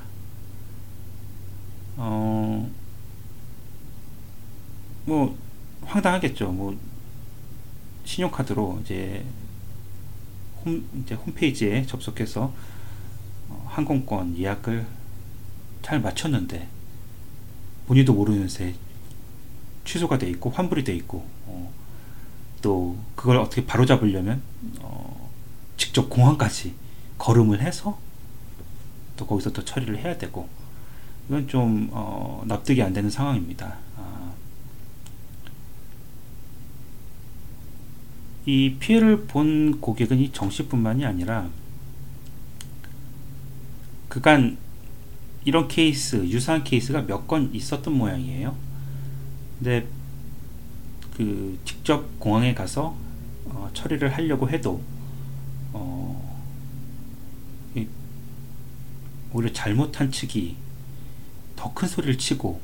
뭐 황당하겠죠. 뭐 신용카드로 이제 홈페이지에 접속해서 항공권 예약을 잘 마쳤는데 본인도 모르는 새 취소가 돼 있고 환불이 돼 있고, 또 그걸 어떻게 바로잡으려면 직접 공항까지 걸음을 해서 또 거기서 또 처리를 해야 되고, 이건 좀 납득이 안 되는 상황입니다. 이 피해를 본 고객은 이 정씨뿐만이 아니라 그간 이런 케이스, 유사한 케이스가 몇 건 있었던 모양이에요. 근데 그 직접 공항에 가서 처리를 하려고 해도 오히려 잘못한 측이 더 큰 소리를 치고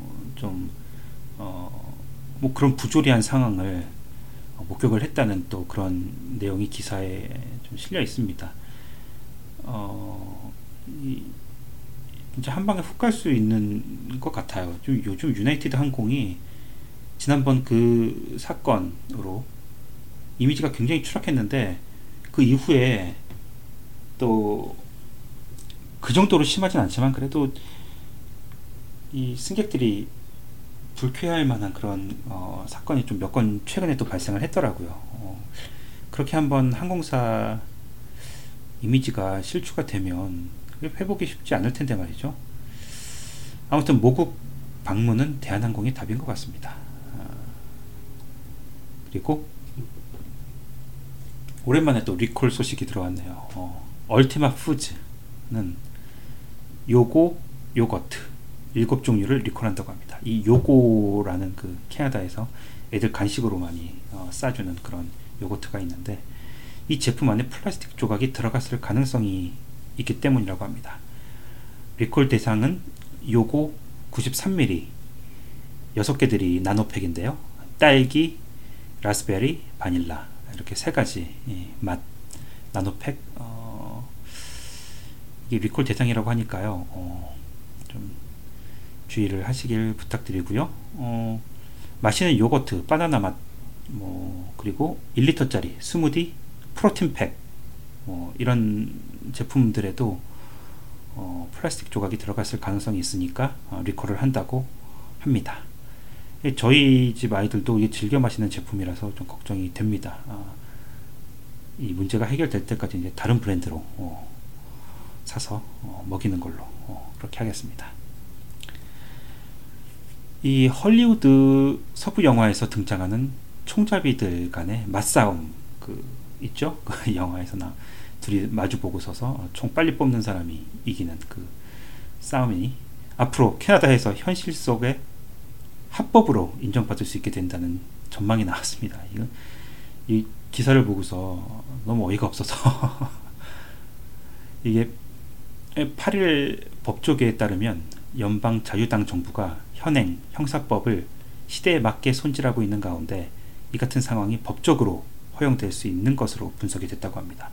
뭐 그런 부조리한 상황을 목격을 했다는 또 그런 내용이 기사에 좀 실려 있습니다. 이제 한 방에 훅 갈 수 있는 것 같아요. 요즘 유나이티드 항공이 지난번 그 사건으로 이미지가 굉장히 추락했는데, 그 이후에 또 그 정도로 심하진 않지만 그래도 이 승객들이 불쾌할 만한 그런 사건이 좀 몇 건 최근에 또 발생을 했더라고요. 그렇게 한번 항공사 이미지가 실추가 되면 회복이 쉽지 않을 텐데 말이죠. 아무튼 모국 방문은 대한항공이 답인 것 같습니다. 그리고 오랜만에 또 리콜 소식이 들어왔네요. 얼티마 푸즈는 요거트 7종류를 리콜한다고 합니다. 이 요고라는 그 캐나다에서 애들 간식으로 많이 싸주는 그런 요거트가 있는데, 이 제품 안에 플라스틱 조각이 들어갔을 가능성이 있기 때문이라고 합니다. 리콜 대상은 요고 93ml 6개들이 나노팩인데요. 딸기, 라스베리, 바닐라 이렇게 3가지 맛 나노팩, 이게 리콜 대상이라고 하니까요. 좀 주의를 하시길 부탁드리고요. 마시는 요거트, 바나나 맛, 그리고 1리터짜리 스무디, 프로틴팩, 이런 제품들에도 플라스틱 조각이 들어갔을 가능성이 있으니까 리콜을 한다고 합니다. 저희 집 아이들도 이게 즐겨 마시는 제품이라서 좀 걱정이 됩니다. 이 문제가 해결될 때까지 이제 다른 브랜드로 사서 먹이는 걸로 그렇게 하겠습니다. 이 헐리우드 서부 영화에서 등장하는 총잡이들 간의 맞싸움 있죠? 그 영화에서 둘이 마주 보고 서서 총 빨리 뽑는 사람이 이기는 그 싸움이 앞으로 캐나다에서 현실 속의 합법으로 인정받을 수 있게 된다는 전망이 나왔습니다. 이 기사를 보고서 너무 어이가 없어서 이게 8일 법조계에 따르면 연방 자유당 정부가 현행 형사법을 시대에 맞게 손질하고 있는 가운데 이 같은 상황이 법적으로 허용될 수 있는 것으로 분석이 됐다고 합니다.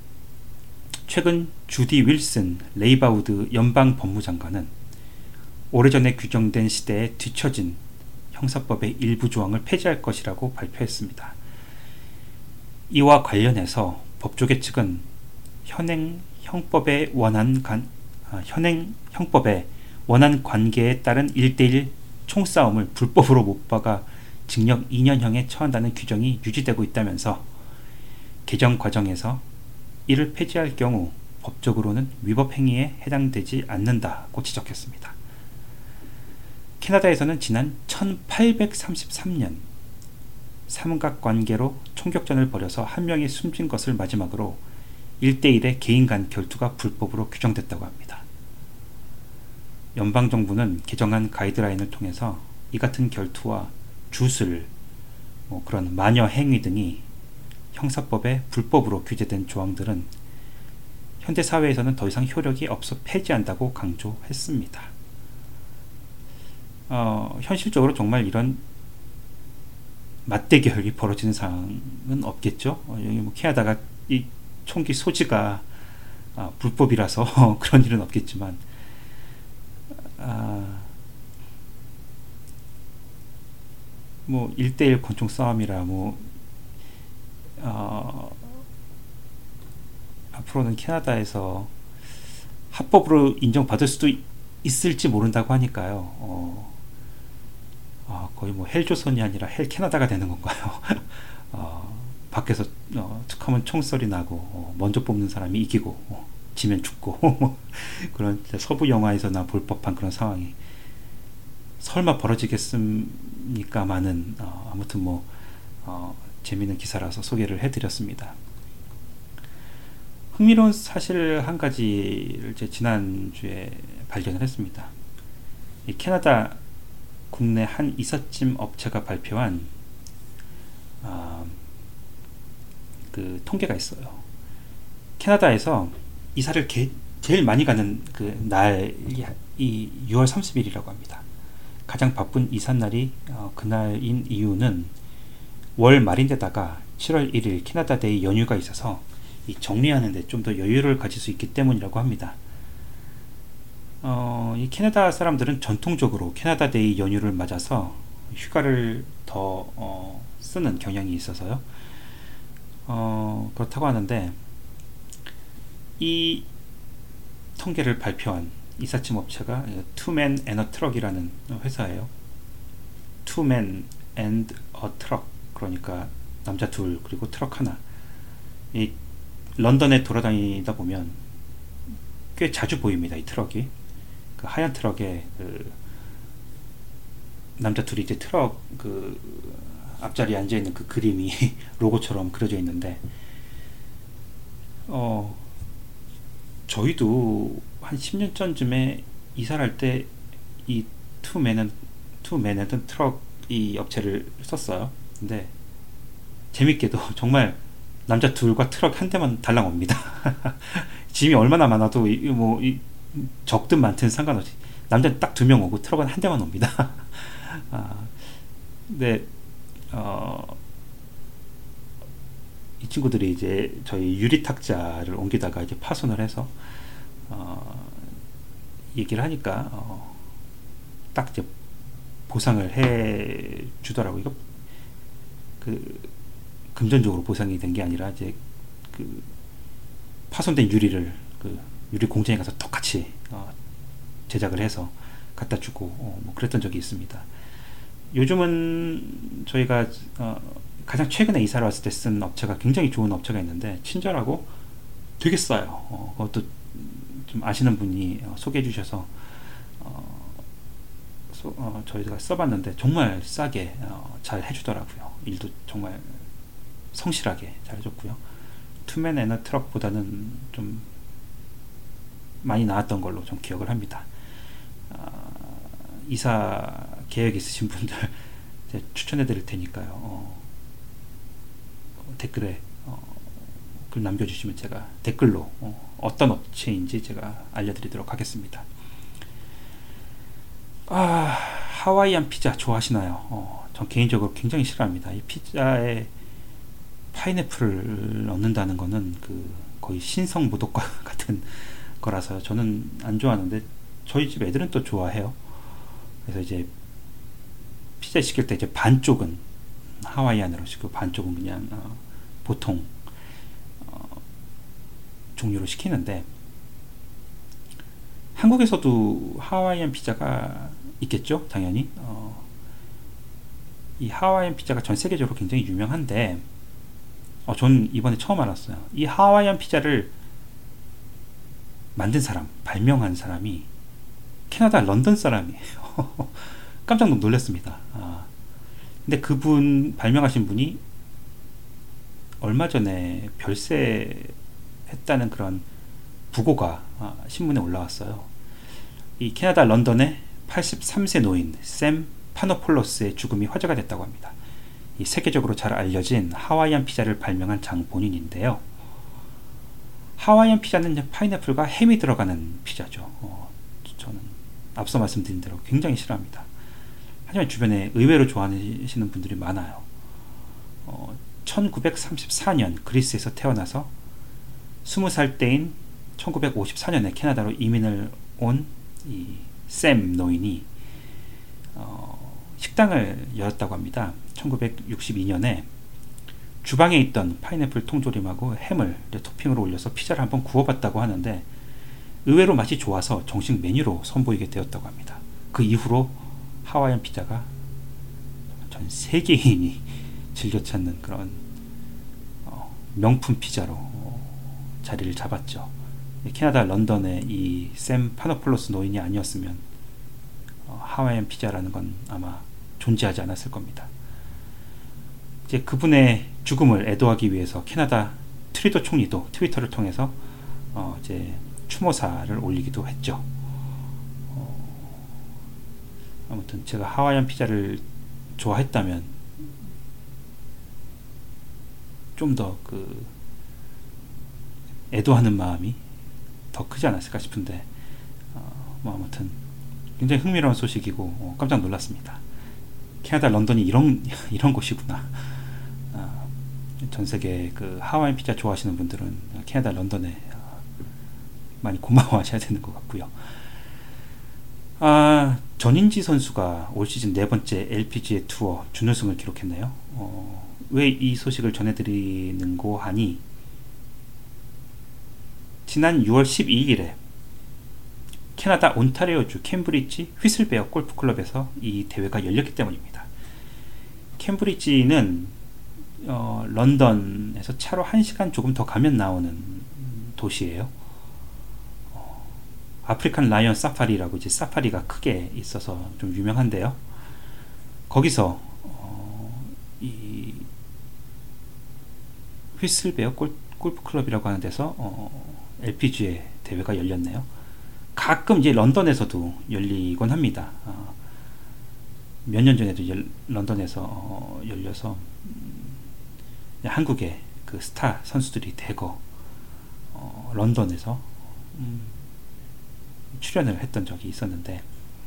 최근 주디 윌슨 레이바우드 연방 법무장관은 오래전에 규정된 시대에 뒤처진 형사법의 일부 조항을 폐지할 것이라고 발표했습니다. 이와 관련해서 법조계 측은 현행 형법의 원한 관계에 따른 1대1 총싸움을 불법으로 못 박아 징역 2년형에 처한다는 규정이 유지되고 있다면서 개정 과정에서 이를 폐지할 경우 법적으로는 위법 행위에 해당되지 않는다고 지적했습니다. 캐나다에서는 지난 1833년 삼각관계로 총격전을 벌여서 한 명이 숨진 것을 마지막으로 1대1의 개인 간 결투가 불법으로 규정됐다고 합니다. 연방정부는 개정한 가이드라인을 통해서 이 같은 결투와 주술, 그런 마녀 행위 등이 형사법에 불법으로 규제된 조항들은 현대사회에서는 더 이상 효력이 없어 폐지한다고 강조했습니다. 현실적으로 정말 이런 맞대결이 벌어지는 상황은 없겠죠. 여기 캐나다가 이 총기 소지가 불법이라서 그런 일은 없겠지만 뭐 1대1 권총 싸움이라 앞으로는 캐나다에서 합법으로 인정받을 수도 있을지 모른다고 하니까요. 거의 뭐 헬조선이 아니라 헬 캐나다가 되는 건가요? 밖에서 툭하면 총소리 나고 먼저 뽑는 사람이 이기고 지면 죽고 그런 서부 영화에서나 볼 법한 그런 상황이 설마 벌어지겠습니까마는 아무튼 재미있는 기사라서 소개를 해드렸습니다. 흥미로운 사실 한 가지를 지난주에 발견을 했습니다. 이 캐나다 국내 한 이삿짐 업체가 발표한 그 통계가 있어요. 캐나다에서 이사를 제일 많이 가는 그 날이 6월 30일이라고 합니다. 가장 바쁜 이삿날이 그날인 이유는 월 말인데다가 7월 1일 캐나다 데이 연휴가 있어서 이 정리하는 데 좀 더 여유를 가질 수 있기 때문이라고 합니다. 이 캐나다 사람들은 전통적으로 캐나다 데이 연휴를 맞아서 휴가를 더 쓰는 경향이 있어서요. 그렇다고 하는데 이 통계를 발표한 이삿짐 업체가 투맨 앤 어 트럭이라는 회사예요. 투맨 앤 어 트럭, 그러니까 남자 둘 그리고 트럭 하나. 이 런던에 돌아다니다 보면 꽤 자주 보입니다. 이 트럭이 그 하얀 트럭에 그 남자 둘이 이제 트럭 그 앞자리에 앉아 있는 그 그림이 로고처럼 그려져 있는데 저희도 한 10년 전쯤에 이사를 할 때 이 투맨 앤 트럭 이 업체를 썼어요. 근데 재밌게도 정말 남자 둘과 트럭 한 대만 달랑 옵니다. 짐이 얼마나 많아도 적든 많든 상관없이 남자는 딱 2명 오고 트럭은 한 대만 옵니다. 근데 이 친구들이 이제 저희 유리 탁자를 옮기다가 이제 파손을 해서 얘기를 하니까 딱 이제 보상을 해 주더라고요. 이거 그 금전적으로 보상이 된 게 아니라 이제 그 파손된 유리를 그 유리 공장에 가서 똑같이 제작을 해서 갖다 주고 뭐 그랬던 적이 있습니다. 요즘은 저희가 가장 최근에 이사를 왔을 때 쓴 업체가 굉장히 좋은 업체가 있는데 친절하고 되게 싸요. 그것도 좀 아시는 분이 소개해 주셔서 저희가 써봤는데 정말 싸게 잘 해주더라고요. 일도 정말 성실하게 잘 해줬고요. 투맨 앤 어 트럭보다는 좀 많이 나았던 걸로 좀 기억을 합니다. 이사 계획 있으신 분들 추천해 드릴 테니까요. 댓글에 글 남겨주시면 제가 댓글로 어떤 업체인지 제가 알려드리도록 하겠습니다. 하와이안 피자 좋아하시나요? 전 개인적으로 굉장히 싫어합니다. 이 피자에 파인애플을 넣는다는 거는 거의 신성 모독과 같은 거라서 저는 안 좋아하는데 저희 집 애들은 또 좋아해요. 그래서 이제 피자 시킬 때 이제 반쪽은 하와이안으로 시키고 반쪽은 그냥 보통 종류로 시키는데, 한국에서도 하와이안 피자가 있겠죠, 당연히. 이 하와이안 피자가 전 세계적으로 굉장히 유명한데, 전 이번에 처음 알았어요. 이 하와이안 피자를 만든 사람, 발명한 사람이 캐나다 런던 사람이에요. 깜짝 놀랐습니다. 근데 그분, 발명하신 분이 얼마 전에 별세했다는 그런 부고가 신문에 올라왔어요. 이 캐나다 런던의 83세 노인 샘 파노폴로스의 죽음이 화제가 됐다고 합니다. 이 세계적으로 잘 알려진 하와이안 피자를 발명한 장 본인인데요. 하와이안 피자는 파인애플과 햄이 들어가는 피자죠. 저는 앞서 말씀드린 대로 굉장히 싫어합니다. 하지만 주변에 의외로 좋아하시는 분들이 많아요. 1934년 그리스에서 태어나서 20살 때인 1954년에 캐나다로 이민을 온 이 샘 노인이 식당을 열었다고 합니다. 1962년에 주방에 있던 파인애플 통조림하고 햄을 토핑으로 올려서 피자를 한번 구워봤다고 하는데, 의외로 맛이 좋아서 정식 메뉴로 선보이게 되었다고 합니다. 그 이후로 하와이안 피자가 전 세계인이 즐겨 찾는 그런 명품 피자로 자리를 잡았죠. 캐나다 런던의 이 샘 파노폴로스 노인이 아니었으면 하와이안 피자라는 건 아마 존재하지 않았을 겁니다. 이제 그분의 죽음을 애도하기 위해서 캐나다 트리도 총리도 트위터를 통해서 이제 추모사를 올리기도 했죠. 아무튼 제가 하와이안 피자를 좋아했다면 좀 더 그 애도하는 마음이 더 크지 않았을까 싶은데, 아무튼 굉장히 흥미로운 소식이고 깜짝 놀랐습니다. 캐나다 런던이 이런 곳이구나. 전 세계 그 하와이안 피자 좋아하시는 분들은 캐나다 런던에 많이 고마워하셔야 되는 것 같고요. 전인지 선수가 올 시즌 4번째 LPGA 투어 준우승을 기록했네요. 왜 이 소식을 전해드리는고 하니, 지난 6월 12일에 캐나다 온타리오주 캠브리지 휘슬베어 골프클럽에서 이 대회가 열렸기 때문입니다. 캠브리지는 런던에서 차로 1시간 조금 더 가면 나오는 도시예요. 아프리칸 라이언 사파리라고 이제 사파리가 크게 있어서 좀 유명한데요. 거기서 이 휘슬베어 골프클럽이라고 하는 데서 LPGA 대회가 열렸네요. 가끔 이제 런던에서도 열리곤 합니다. 몇 년 전에도 런던에서 열려서 한국의 그 스타 선수들이 대거 런던에서 출연을 했던 적이 있었는데,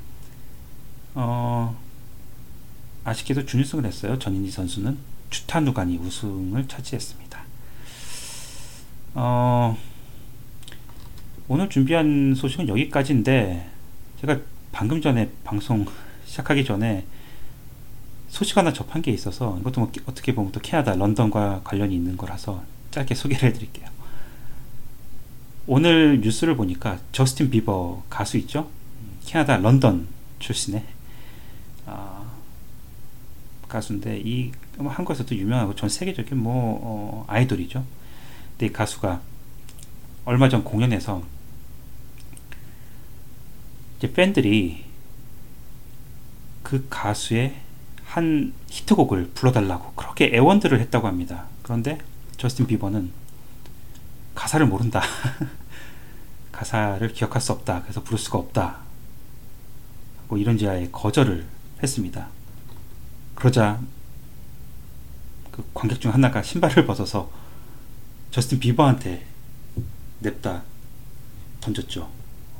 아쉽게도 준우승을 했어요. 전인지 선수는 주타 누가니 우승을 차지했습니다. 오늘 준비한 소식은 여기까지인데, 제가 방금 전에 방송 시작하기 전에 소식 하나 접한 게 있어서, 이것도 뭐 어떻게 보면 또 캐나다 런던과 관련이 있는 거라서 짧게 소개를 해드릴게요. 오늘 뉴스를 보니까 저스틴 비버 가수 있죠? 캐나다 런던 출신의 가수인데, 이 한국에서도 유명하고 전 세계적인 아이돌이죠. 근데 이 가수가 얼마 전 공연에서 이제 팬들이 그 가수의 한 히트곡을 불러달라고 그렇게 애원들을 했다고 합니다. 그런데 저스틴 비버는 가사를 모른다. 가사를 기억할 수 없다. 그래서 부를 수가 없다. 하고 이런지하에 거절을 했습니다. 그러자 그 관객 중 하나가 신발을 벗어서 저스틴 비버한테 냅다 던졌죠.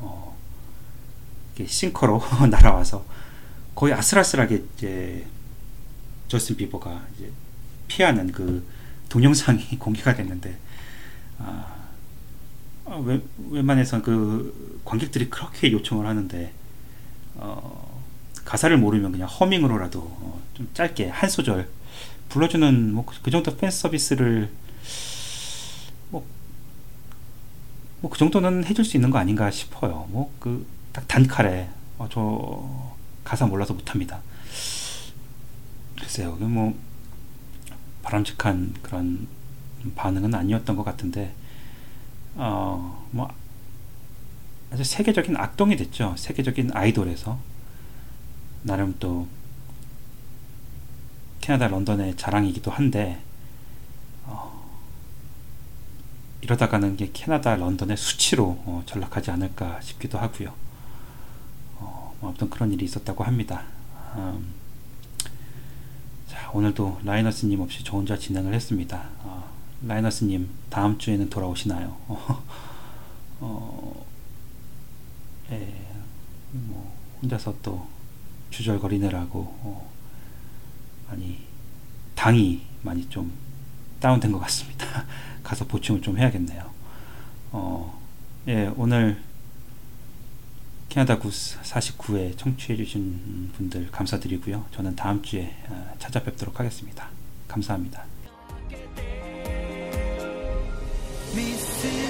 싱커로 날아와서 거의 아슬아슬하게 이제 저스틴 비버가 이제 피하는 그 동영상이 공개가 됐는데, 웬만해선 그 관객들이 그렇게 요청을 하는데 가사를 모르면 그냥 허밍으로라도 좀 짧게 한 소절 불러주는 뭐 그 정도 팬 서비스를 뭐 그 정도는 해줄 수 있는 거 아닌가 싶어요. 뭐 그 딱 단칼에 저 가사 몰라서 못합니다. 글쎄요, 뭐 바람직한 그런 반응은 아니었던 것 같은데 뭐 아주 세계적인 악동이 됐죠. 세계적인 아이돌에서 나름 또 캐나다 런던의 자랑이기도 한데 이러다가는 게 캐나다 런던의 수치로 전락하지 않을까 싶기도 하고요. 아무튼 그런 일이 있었다고 합니다. 자, 오늘도 라이너스님 없이 저 혼자 진행을 했습니다. 라이너스님 다음 주에는 돌아오시나요? 예, 뭐 혼자서 또 주절거리느라고 많이 당이 많이 좀 다운된 것 같습니다. 가서 보충을 좀 해야겠네요. 예, 오늘 캐나다 구 49회 청취해주신 분들 감사드리고요. 저는 다음 주에 찾아뵙도록 하겠습니다. 감사합니다.